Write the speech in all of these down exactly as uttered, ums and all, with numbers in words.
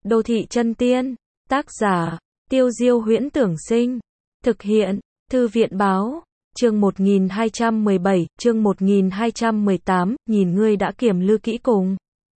Đô thị chân tiên, tác giả, Tiêu Diêu Huyễn Tưởng Sinh, thực hiện, Thư viện báo, chương một nghìn hai trăm mười bảy, chương một nghìn hai trăm mười tám, nhìn ngươi đã kiểm lư kỹ cùng.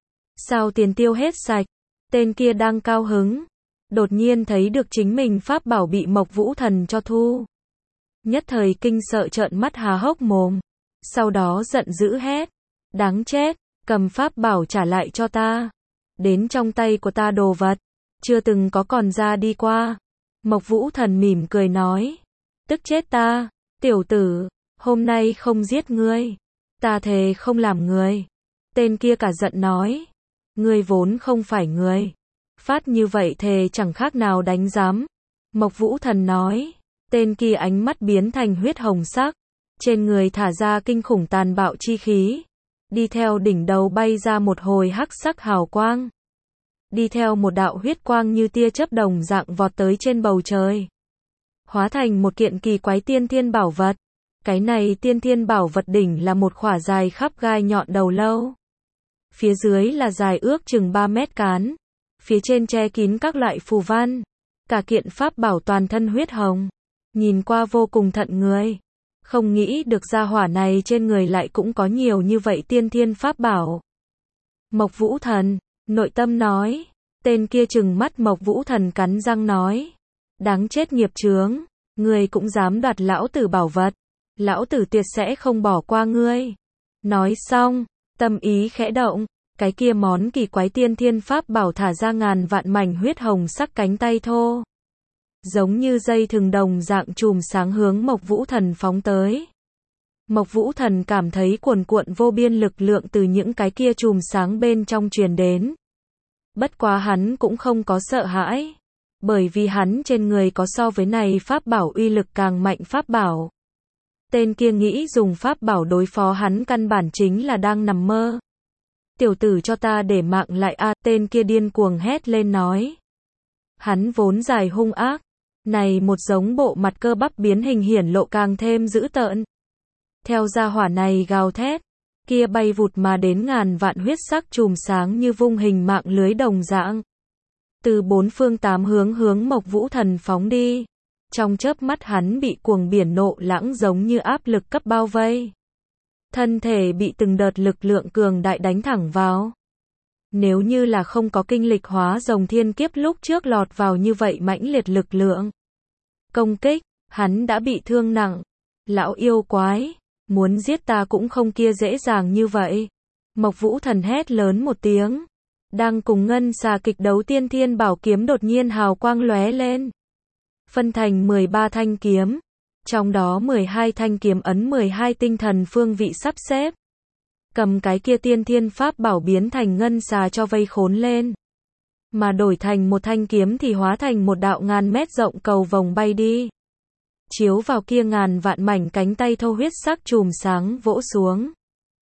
Sao tiền tiêu hết sạch, tên kia đang cao hứng, đột nhiên thấy được chính mình pháp bảo bị Mộc Vũ Thần cho thu. Nhất thời kinh sợ trợn mắt há hốc mồm, sau đó giận dữ hét, đáng chết, cầm pháp bảo trả lại cho ta. Đến trong tay của ta đồ vật, chưa từng có còn ra đi qua. Mộc Vũ Thần mỉm cười nói, tức chết ta, tiểu tử, hôm nay không giết ngươi, ta thề không làm người. Tên kia cả giận nói, ngươi vốn không phải người, phát như vậy thề chẳng khác nào đánh giám. Mộc Vũ Thần nói, tên kia ánh mắt biến thành huyết hồng sắc, trên người thả ra kinh khủng tàn bạo chi khí, đi theo đỉnh đầu bay ra một hồi hắc sắc hào quang, đi theo một đạo huyết quang như tia chớp đồng dạng vọt tới trên bầu trời, hóa thành một kiện kỳ quái tiên thiên bảo vật. Cái này tiên thiên bảo vật đỉnh là một khỏa dài khắp gai nhọn đầu lâu, phía dưới là dài ước chừng ba mét cán, phía trên che kín các loại phù văn, cả kiện pháp bảo toàn thân huyết hồng, nhìn qua vô cùng thận người. Không nghĩ được gia hỏa này trên người lại cũng có nhiều như vậy tiên thiên pháp bảo. Mộc Vũ Thần, nội tâm nói, tên kia trừng mắt Mộc Vũ Thần cắn răng nói, đáng chết nghiệp chướng, ngươi cũng dám đoạt lão tử bảo vật, lão tử tuyệt sẽ không bỏ qua ngươi. Nói xong, tâm ý khẽ động, cái kia món kỳ quái tiên thiên pháp bảo thả ra ngàn vạn mảnh huyết hồng sắc cánh tay thô, giống như dây thừng đồng dạng chùm sáng hướng Mộc Vũ Thần phóng tới. Mộc Vũ Thần cảm thấy cuồn cuộn vô biên lực lượng từ những cái kia chùm sáng bên trong truyền đến. Bất quá hắn cũng không có sợ hãi, bởi vì hắn trên người có so với này pháp bảo uy lực càng mạnh pháp bảo. Tên kia nghĩ dùng pháp bảo đối phó hắn căn bản chính là đang nằm mơ. Tiểu tử cho ta để mạng lại a, tên kia điên cuồng hét lên nói. Hắn vốn dài hung ác, này một giống bộ mặt cơ bắp biến hình hiển lộ càng thêm dữ tợn. Theo gia hỏa này gào thét, kia bay vụt mà đến ngàn vạn huyết sắc chùm sáng như vung hình mạng lưới đồng dạng, từ bốn phương tám hướng hướng Mộc Vũ Thần phóng đi. Trong chớp mắt hắn bị cuồng biển nộ lãng giống như áp lực cấp bao vây, thân thể bị từng đợt lực lượng cường đại đánh thẳng vào. Nếu như là không có kinh lịch hóa rồng thiên kiếp lúc trước lọt vào như vậy mãnh liệt lực lượng công kích, hắn đã bị thương nặng. Lão yêu quái, muốn giết ta cũng không kia dễ dàng như vậy. Mộc Vũ Thần hét lớn một tiếng, đang cùng ngân xà kịch đấu tiên thiên bảo kiếm đột nhiên hào quang lóe lên, phân thành mười ba thanh kiếm, trong đó mười hai thanh kiếm ấn mười hai tinh thần phương vị sắp xếp, cầm cái kia tiên thiên pháp bảo biến thành ngân xà cho vây khốn lên, mà đổi thành một thanh kiếm thì hóa thành một đạo ngàn mét rộng cầu vồng bay đi, chiếu vào kia ngàn vạn mảnh cánh tay thô huyết sắc chùm sáng vỗ xuống.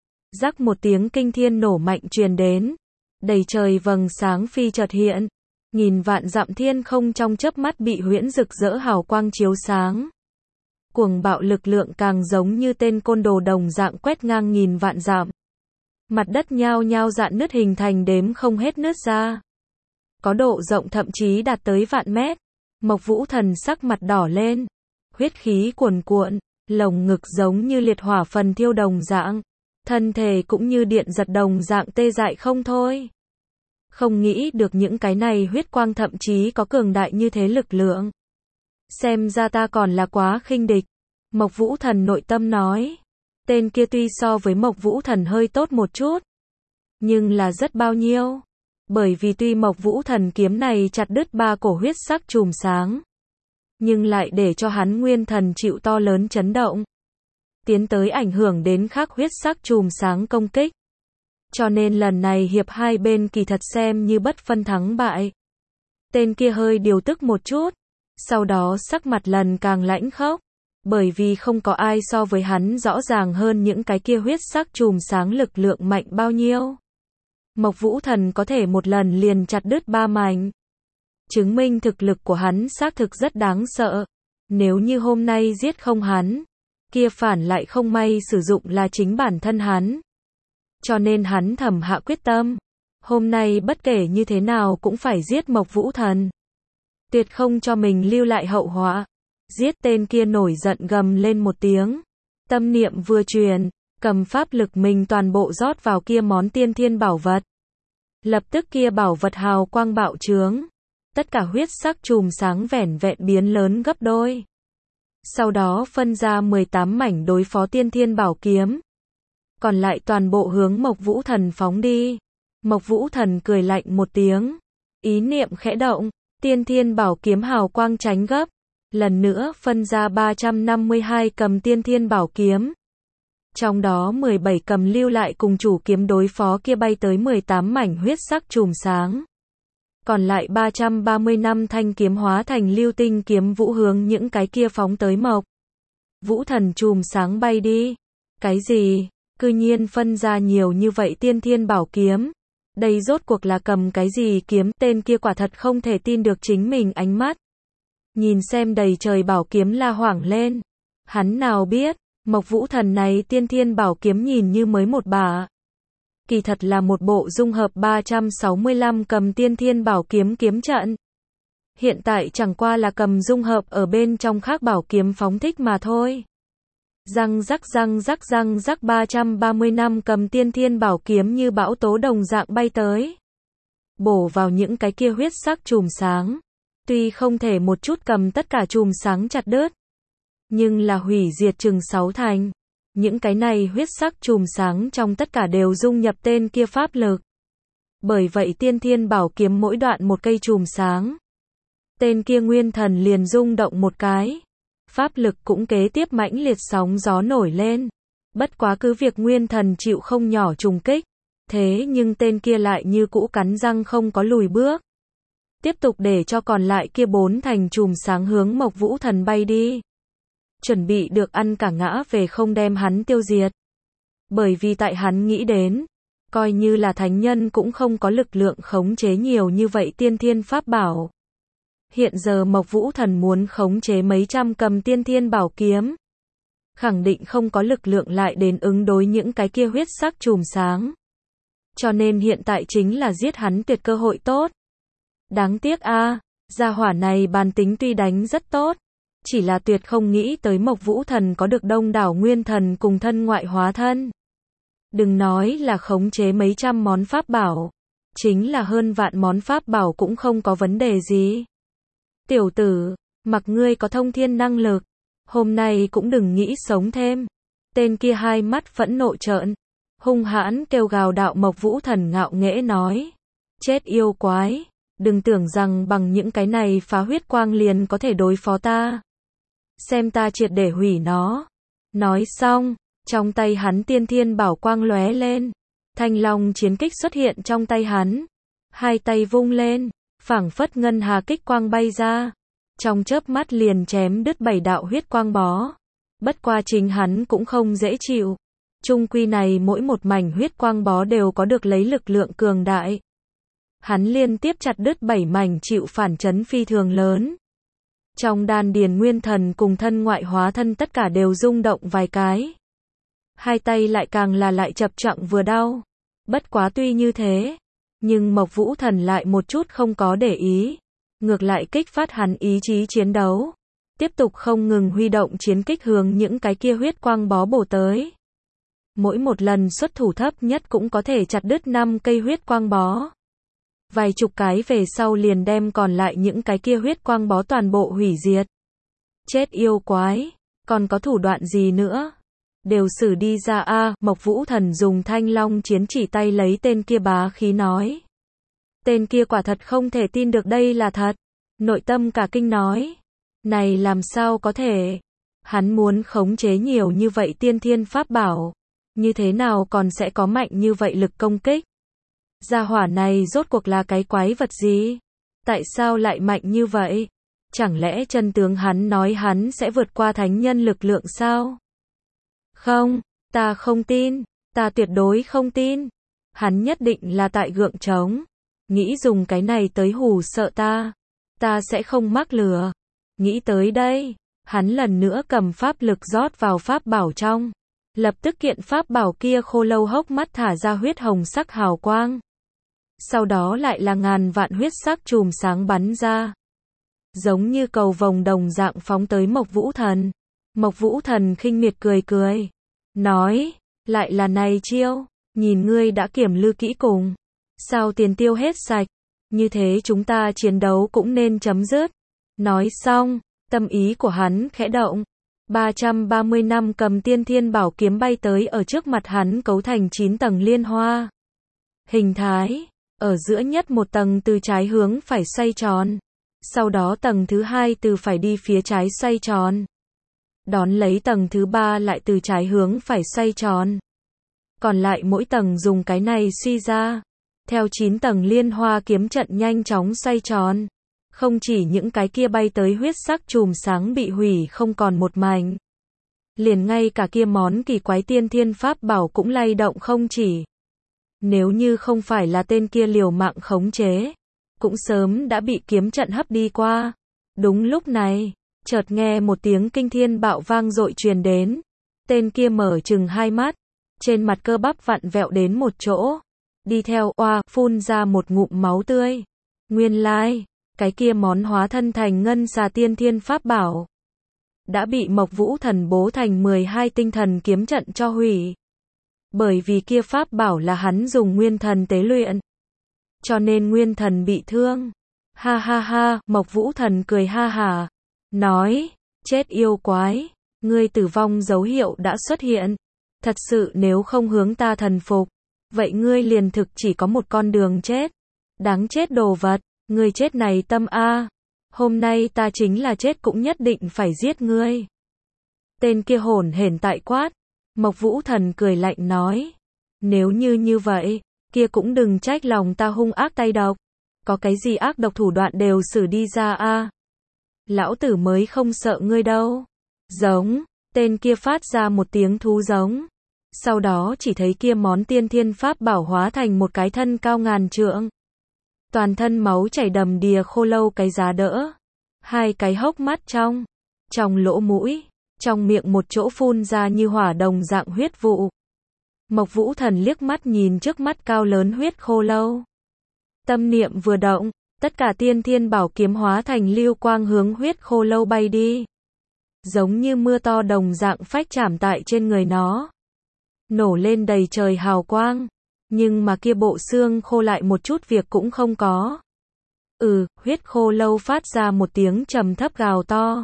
Rắc một tiếng kinh thiên nổ mạnh truyền đến, đầy trời vầng sáng phi chợt hiện, nghìn vạn dặm thiên không trong chớp mắt bị huyễn rực rỡ hào quang chiếu sáng. Cuồng bạo lực lượng càng giống như tên côn đồ đồng dạng quét ngang nghìn vạn dặm. Mặt đất nhao nhao rạn nứt hình thành đếm không hết nứt ra, có độ rộng thậm chí đạt tới vạn mét. Mộc Vũ Thần sắc mặt đỏ lên, huyết khí cuồn cuộn, lồng ngực giống như liệt hỏa phần thiêu đồng dạng, thân thể cũng như điện giật đồng dạng tê dại không thôi. Không nghĩ được những cái này huyết quang thậm chí có cường đại như thế lực lượng. Xem ra ta còn là quá khinh địch. Mộc Vũ Thần nội tâm nói. Tên kia tuy so với Mộc Vũ Thần hơi tốt một chút, nhưng là rất bao nhiêu. Bởi vì tuy Mộc Vũ Thần kiếm này chặt đứt ba cổ huyết sắc chùm sáng, nhưng lại để cho hắn nguyên thần chịu to lớn chấn động, tiến tới ảnh hưởng đến khác huyết sắc chùm sáng công kích. Cho nên lần này hiệp hai bên kỳ thật xem như bất phân thắng bại. Tên kia hơi điều tức một chút, sau đó sắc mặt lần càng lãnh khốc, bởi vì không có ai so với hắn rõ ràng hơn những cái kia huyết sắc chùm sáng lực lượng mạnh bao nhiêu. Mộc Vũ Thần có thể một lần liền chặt đứt ba mảnh, chứng minh thực lực của hắn xác thực rất đáng sợ. Nếu như hôm nay giết không hắn, kia phản lại không may sử dụng là chính bản thân hắn. Cho nên hắn thầm hạ quyết tâm, Hôm nay bất kể như thế nào cũng phải giết Mộc Vũ Thần. Tuyệt không cho mình lưu lại hậu họa. Giết tên kia nổi giận gầm lên một tiếng. Tâm niệm vừa truyền, cầm pháp lực mình toàn bộ rót vào kia món tiên thiên bảo vật. Lập tức kia bảo vật hào quang bạo trướng. Tất cả huyết sắc chùm sáng vẻn vẹn biến lớn gấp đôi. Sau đó phân ra mười tám mảnh đối phó tiên thiên bảo kiếm. Còn lại toàn bộ hướng Mộc Vũ Thần phóng đi. Mộc Vũ Thần cười lạnh một tiếng. Ý niệm khẽ động, tiên thiên bảo kiếm hào quang tránh gấp. Lần nữa phân ra ba trăm năm mươi hai cầm tiên thiên bảo kiếm. Trong đó mười bảy cầm lưu lại cùng chủ kiếm đối phó kia bay tới mười tám mảnh huyết sắc chùm sáng. Còn lại ba trăm ba mươi lăm thanh kiếm hóa thành lưu tinh kiếm vũ hướng những cái kia phóng tới Mộc Vũ Thần chùm sáng bay đi. Cái gì? Cư nhiên phân ra nhiều như vậy tiên thiên bảo kiếm. Đây rốt cuộc là cầm cái gì kiếm? Tên kia quả thật không thể tin được chính mình ánh mắt. Nhìn xem đầy trời bảo kiếm la hoảng lên. Hắn nào biết, Mộc Vũ Thần này tiên thiên bảo kiếm nhìn như mới một bả. Kỳ thật là một bộ dung hợp ba trăm sáu mươi lăm cầm tiên thiên bảo kiếm kiếm trận. Hiện tại chẳng qua là cầm dung hợp ở bên trong khác bảo kiếm phóng thích mà thôi. Răng rắc răng rắc răng rắc ba trăm ba mươi lăm cầm tiên thiên bảo kiếm như bão tố đồng dạng bay tới. Bổ vào những cái kia huyết sắc chùm sáng. Tuy không thể một chút cầm tất cả chùm sáng chặt đứt. Nhưng là hủy diệt chừng sáu thành. Những cái này huyết sắc chùm sáng trong tất cả đều dung nhập tên kia pháp lực. Bởi vậy tiên thiên bảo kiếm mỗi đoạn một cây chùm sáng. Tên kia nguyên thần liền rung động một cái. Pháp lực cũng kế tiếp mãnh liệt sóng gió nổi lên. Bất quá cứ việc nguyên thần chịu không nhỏ trùng kích. Thế nhưng tên kia lại như cũ cắn răng không có lùi bước. Tiếp tục để cho còn lại kia bốn thành chùm sáng hướng Mộc Vũ Thần bay đi. Chuẩn bị được ăn cả ngã về không đem hắn tiêu diệt. Bởi vì tại hắn nghĩ đến, coi như là thánh nhân cũng không có lực lượng khống chế nhiều như vậy tiên thiên pháp bảo. Hiện giờ Mộc Vũ Thần muốn khống chế mấy trăm cầm tiên thiên bảo kiếm. Khẳng định không có lực lượng lại đến ứng đối những cái kia huyết sắc chùm sáng. Cho nên hiện tại chính là giết hắn tuyệt cơ hội tốt. Đáng tiếc a, à, gia hỏa này bàn tính tuy đánh rất tốt. Chỉ là tuyệt không nghĩ tới Mộc Vũ Thần có được đông đảo nguyên thần cùng thân ngoại hóa thân. Đừng nói là khống chế mấy trăm món pháp bảo. Chính là hơn vạn món pháp bảo cũng không có vấn đề gì. Tiểu tử, mặc ngươi có thông thiên năng lực. Hôm nay cũng đừng nghĩ sống thêm. Tên kia hai mắt phẫn nộ trợn. Hung hãn kêu gào đạo Mộc Vũ Thần ngạo nghễ nói. Chết yêu quái. Đừng tưởng rằng bằng những cái này phá huyết quang liền có thể đối phó ta. Xem ta triệt để hủy nó. Nói xong, trong tay hắn tiên thiên bảo quang lóe lên. Thanh long chiến kích xuất hiện trong tay hắn. Hai tay vung lên, phảng phất ngân hà kích quang bay ra. Trong chớp mắt liền chém đứt bảy đạo huyết quang bó. Bất qua chính hắn cũng không dễ chịu. Chung quy này mỗi một mảnh huyết quang bó đều có được lấy lực lượng cường đại. Hắn liên tiếp chặt đứt bảy mảnh chịu phản chấn phi thường lớn. Trong đan điền nguyên thần cùng thân ngoại hóa thân tất cả đều rung động vài cái. Hai tay lại càng là lại chập chặng vừa đau. Bất quá tuy như thế, nhưng Mộc Vũ Thần lại một chút không có để ý. Ngược lại kích phát hắn ý chí chiến đấu. Tiếp tục không ngừng huy động chiến kích hướng những cái kia huyết quang bó bổ tới. Mỗi một lần xuất thủ thấp nhất cũng có thể chặt đứt năm cây huyết quang bó. Vài chục cái về sau liền đem còn lại những cái kia huyết quang bó toàn bộ hủy diệt. Chết yêu quái, còn có thủ đoạn gì nữa? Đều xử đi ra a, à, Mộc Vũ Thần dùng thanh long chiến chỉ tay lấy tên kia bá khí nói. Tên kia quả thật không thể tin được đây là thật. Nội tâm cả kinh nói. Này làm sao có thể? Hắn muốn khống chế nhiều như vậy tiên thiên pháp bảo. Như thế nào còn sẽ có mạnh như vậy lực công kích? Gia hỏa này rốt cuộc là cái quái vật gì? Tại sao lại mạnh như vậy? Chẳng lẽ chân tướng hắn nói hắn sẽ vượt qua thánh nhân lực lượng sao? Không, ta không tin, ta tuyệt đối không tin. Hắn nhất định là tại gượng trống. Nghĩ dùng cái này tới hù sợ ta. Ta sẽ không mắc lừa. Nghĩ tới đây, hắn lần nữa cầm pháp lực rót vào pháp bảo trong. Lập tức kiện pháp bảo kia khô lâu hốc mắt thả ra huyết hồng sắc hào quang. sau đó lại là ngàn vạn huyết sắc chùm sáng bắn ra. Giống như cầu vồng đồng dạng phóng tới Mộc Vũ Thần. Mộc Vũ Thần khinh miệt cười cười. Nói, lại là này chiêu, nhìn ngươi đã kiểm lư kỹ cùng. Sao tiền tiêu hết sạch, như thế chúng ta chiến đấu cũng nên chấm dứt. Nói xong, tâm ý của hắn khẽ động. ba trăm ba mươi năm cầm tiên thiên bảo kiếm bay tới ở trước mặt hắn cấu thành chín tầng liên hoa. Hình thái, ở giữa nhất một tầng từ trái hướng phải xoay tròn. Sau đó tầng thứ hai từ phải đi phía trái xoay tròn. Đón lấy tầng thứ ba lại từ trái hướng phải xoay tròn. Còn lại mỗi tầng dùng cái này suy ra. Theo chín tầng liên hoa kiếm trận nhanh chóng xoay tròn. Không chỉ những cái kia bay tới huyết sắc chùm sáng bị hủy không còn một mảnh. Liền ngay cả kia món kỳ quái tiên thiên pháp bảo cũng lay động không chỉ. Nếu như không phải là tên kia liều mạng khống chế, cũng sớm đã bị kiếm trận hấp đi qua. Đúng lúc này, chợt nghe một tiếng kinh thiên bạo vang dội truyền đến. Tên kia mở chừng hai mắt, trên mặt cơ bắp vặn vẹo đến một chỗ. Đi theo oa, phun ra một ngụm máu tươi. Nguyên lai, cái kia món hóa thân thành ngân xà tiên thiên pháp bảo đã bị Mộc Vũ Thần bố thành mười hai tinh thần kiếm trận cho hủy. Bởi vì kia pháp bảo là hắn dùng nguyên thần tế luyện, cho nên nguyên thần bị thương. Ha ha ha, Mộc Vũ Thần cười ha hả, nói, chết yêu quái, ngươi tử vong dấu hiệu đã xuất hiện. Thật sự nếu không hướng ta thần phục, vậy ngươi liền thực chỉ có một con đường chết. Đáng chết đồ vật, ngươi chết này tâm a. Hôm nay ta chính là chết cũng nhất định phải giết ngươi. Tên kia hổn hển tại quát. Mộc Vũ Thần cười lạnh nói, nếu như như vậy, kia cũng đừng trách lòng ta hung ác tay độc. Có cái gì ác độc thủ đoạn đều xử đi ra a. Lão tử mới không sợ ngươi đâu. Giống, tên kia phát ra một tiếng thú giống. Sau đó chỉ thấy kia món tiên thiên pháp bảo hóa thành một cái thân cao ngàn trượng. Toàn thân máu chảy đầm đìa khô lâu cái giá đỡ. Hai cái hốc mắt trong, trong lỗ mũi, trong miệng một chỗ phun ra như hỏa đồng dạng huyết vụ. Mộc Vũ Thần liếc mắt nhìn trước mắt cao lớn huyết khô lâu. Tâm niệm vừa động, tất cả tiên thiên bảo kiếm hóa thành lưu quang hướng huyết khô lâu bay đi. Giống như mưa to đồng dạng phách chạm tại trên người nó. Nổ lên đầy trời hào quang. Nhưng mà kia bộ xương khô lại một chút việc cũng không có. Ừ, huyết khô lâu phát ra một tiếng trầm thấp gào to.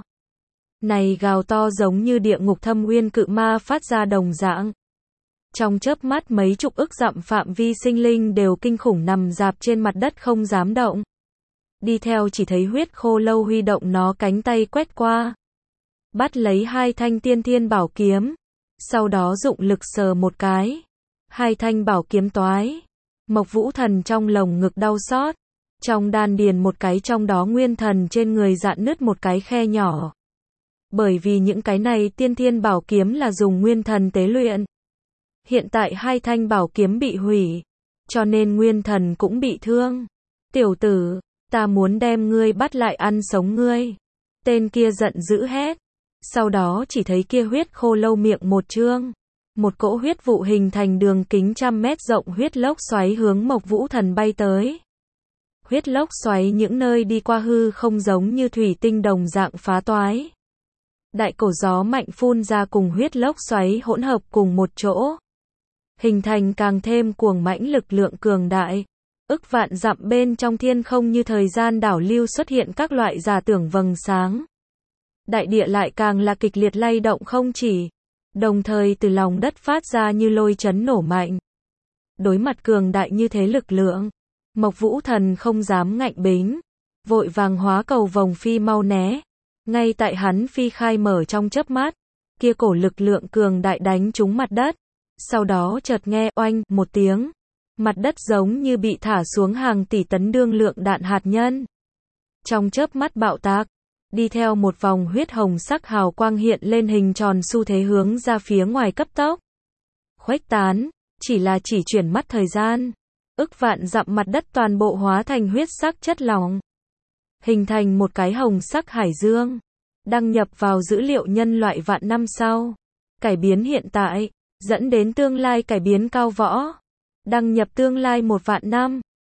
Này gào to giống như địa ngục thâm uyên cự ma phát ra đồng dạng. Trong chớp mắt mấy chục ức dặm phạm vi sinh linh đều kinh khủng nằm dạp trên mặt đất không dám động. Đi theo chỉ thấy huyết khô lâu huy động nó cánh tay quét qua. Bắt lấy hai thanh tiên thiên bảo kiếm. Sau đó dụng lực sờ một cái. Hai thanh bảo kiếm toái. Mộc Vũ Thần trong lồng ngực đau xót. Trong đan điền một cái trong đó nguyên thần trên người dạn nứt một cái khe nhỏ. Bởi vì những cái này tiên thiên bảo kiếm là dùng nguyên thần tế luyện. Hiện tại hai thanh bảo kiếm bị hủy. Cho nên nguyên thần cũng bị thương. Tiểu tử, ta muốn đem ngươi bắt lại ăn sống ngươi. Tên kia giận dữ hét. Sau đó chỉ thấy kia huyết khô lâu miệng một trương. Một cỗ huyết vụ hình thành đường kính trăm mét rộng huyết lốc xoáy hướng Mộc Vũ Thần bay tới. Huyết lốc xoáy những nơi đi qua hư không giống như thủy tinh đồng dạng phá toái. Đại cổ gió mạnh phun ra cùng huyết lốc xoáy hỗn hợp cùng một chỗ. Hình thành càng thêm cuồng mãnh lực lượng cường đại. Ức vạn dặm bên trong thiên không như thời gian đảo lưu xuất hiện các loại giả tưởng vầng sáng. Đại địa lại càng là kịch liệt lay động không chỉ. Đồng thời từ lòng đất phát ra như lôi chấn nổ mạnh. Đối mặt cường đại như thế lực lượng, Mộc Vũ Thần không dám ngạnh bính, vội vàng hóa cầu vồng phi mau né. Ngay tại hắn phi khai mở trong chớp mắt, kia cổ lực lượng cường đại đánh trúng mặt đất. Sau đó chợt nghe oanh một tiếng, mặt đất giống như bị thả xuống hàng tỷ tấn đương lượng đạn hạt nhân. Trong chớp mắt bạo tạc, đi theo một vòng huyết hồng sắc hào quang hiện lên hình tròn xu thế hướng ra phía ngoài cấp tốc. Khuếch tán, chỉ là chỉ chuyển mắt thời gian. Ức vạn dặm mặt đất toàn bộ hóa thành huyết sắc chất lỏng. Hình thành một cái hồng sắc hải dương. Đăng nhập vào dữ liệu nhân loại vạn năm sau. Cải biến hiện tại, dẫn đến tương lai cải biến cao võ. Đăng nhập tương lai một vạn năm.